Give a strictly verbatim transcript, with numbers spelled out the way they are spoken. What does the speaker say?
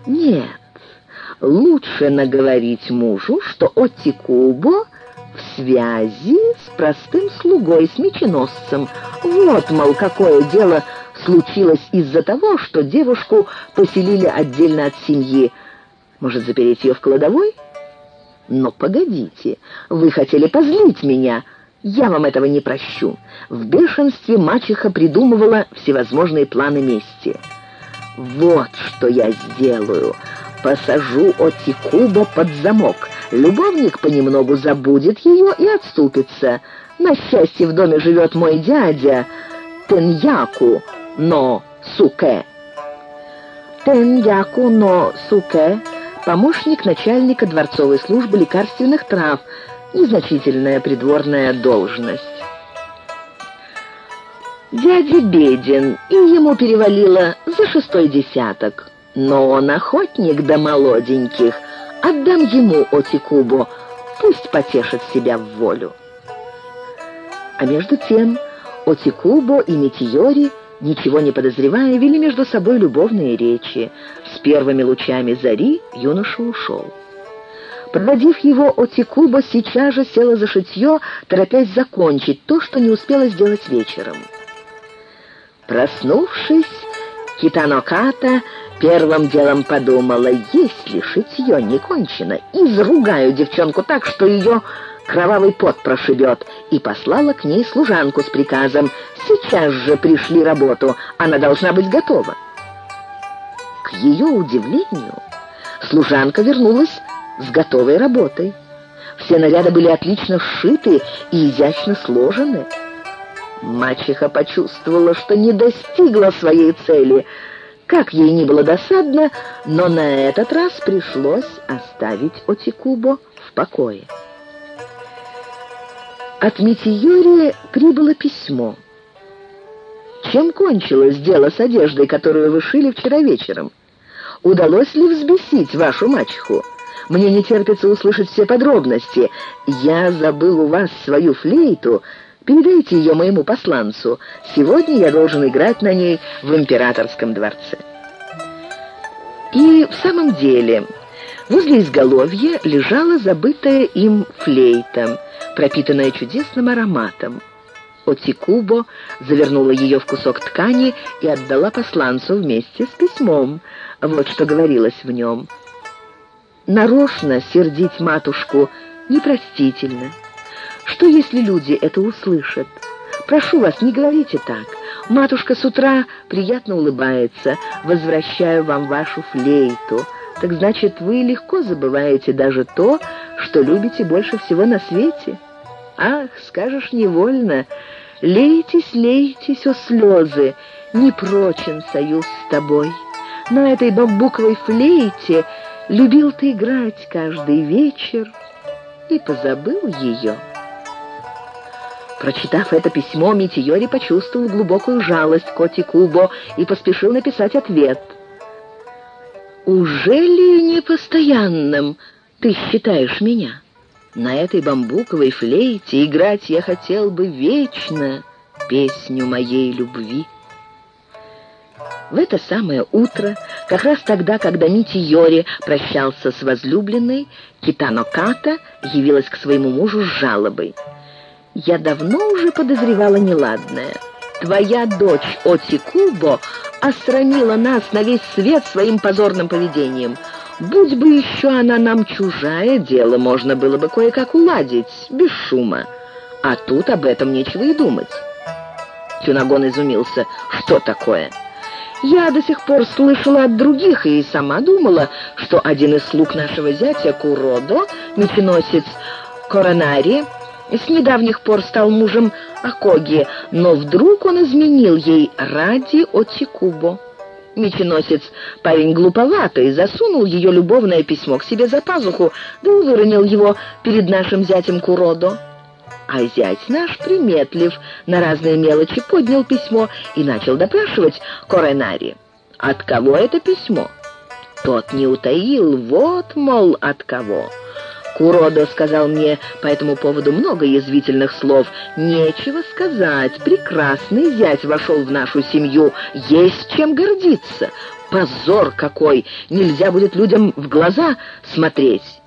Нет, лучше наговорить мужу, что Оттикубо в связи с простым слугой, с меченосцем. Вот, мол, какое дело случилось из-за того, что девушку поселили отдельно от семьи. Может, запереть ее в кладовой? Но погодите, вы хотели позлить меня. Я вам этого не прощу. В бешенстве мачеха придумывала всевозможные планы мести. Вот что я сделаю. Посажу Оттикубо под замок. Любовник понемногу забудет ее и отступится. На счастье, в доме живет мой дядя Теньяку но Суке. Теньяку но Суке — помощник начальника дворцовой службы лекарственных трав, незначительная придворная должность. Дядя беден, и ему перевалило за шестой десяток. Но он охотник до молоденьких. Отдам ему Оттикубо, пусть потешит себя в волю. А между тем Оттикубо и Метиори, ничего не подозревая, вели между собой любовные речи. С первыми лучами зари юноша ушел. Проводив его, Оттикубо сейчас же села за шитье, торопясь закончить то, что не успела сделать вечером. Проснувшись, Китано Ката первым делом подумала: если шитье не кончено, изругаю девчонку так, что ее кровавый пот прошибет, и послала к ней служанку с приказом: сейчас же пришли работу, она должна быть готова. К ее удивлению, служанка вернулась с готовой работой. Все наряды были отлично сшиты и изящно сложены. Мачеха почувствовала, что не достигла своей цели. Как ей ни было досадно, но на этот раз пришлось оставить Оттикубо в покое. От Метиори прибыло письмо. Чем кончилось дело с одеждой, которую вы шили вчера вечером? Удалось ли взбесить вашу мачеху? Мне не терпится услышать все подробности. Я забыл у вас свою флейту. Передайте ее моему посланцу. Сегодня я должен играть на ней в императорском дворце». И в самом деле, возле изголовья лежала забытая им флейта, пропитанная чудесным ароматом. Оттикубо завернула ее в кусок ткани и отдала посланцу вместе с письмом. Вот что говорилось в нем. «Нарочно сердить матушку непростительно. Что, если люди это услышат? Прошу вас, не говорите так. Матушка с утра приятно улыбается. Возвращаю вам вашу флейту. Так значит, вы легко забываете даже то, что любите больше всего на свете? Ах, скажешь невольно. Лейтесь, лейтесь, о слезы, не прочен союз с тобой. На этой бамбуковой флейте любил ты играть каждый вечер и позабыл ее». Прочитав это письмо, Метиори почувствовал глубокую жалость к Оттикубо и поспешил написать ответ. «Ужели непостоянным ты считаешь меня? На этой бамбуковой флейте играть я хотел бы вечно песню моей любви». В это самое утро, как раз тогда, когда Метиори прощался с возлюбленной, Китано Ката явилась к своему мужу с жалобой. «Я давно уже подозревала неладное. Твоя дочь Оттикубо осрамила нас на весь свет своим позорным поведением. Будь бы еще она нам чужая, дело можно было бы кое-как уладить, без шума. А тут об этом нечего и думать». Тюнагон изумился. «Что такое?» «Я до сих пор слышала от других и сама думала, что один из слуг нашего зятя Куродо, меченосец Коранари, с недавних пор стал мужем Акоги, но вдруг он изменил ей ради Оттикубо. Меченосец парень глуповатый, засунул ее любовное письмо к себе за пазуху, да и выронил его перед нашим зятем Куродо. А зять наш, приметлив на разные мелочи, поднял письмо и начал допрашивать Коранари. От кого это письмо? Тот не утаил, вот, мол, от кого. Куродо сказал мне по этому поводу много язвительных слов. Нечего сказать, прекрасный зять вошел в нашу семью, есть чем гордиться. Позор какой! Нельзя будет людям в глаза смотреть.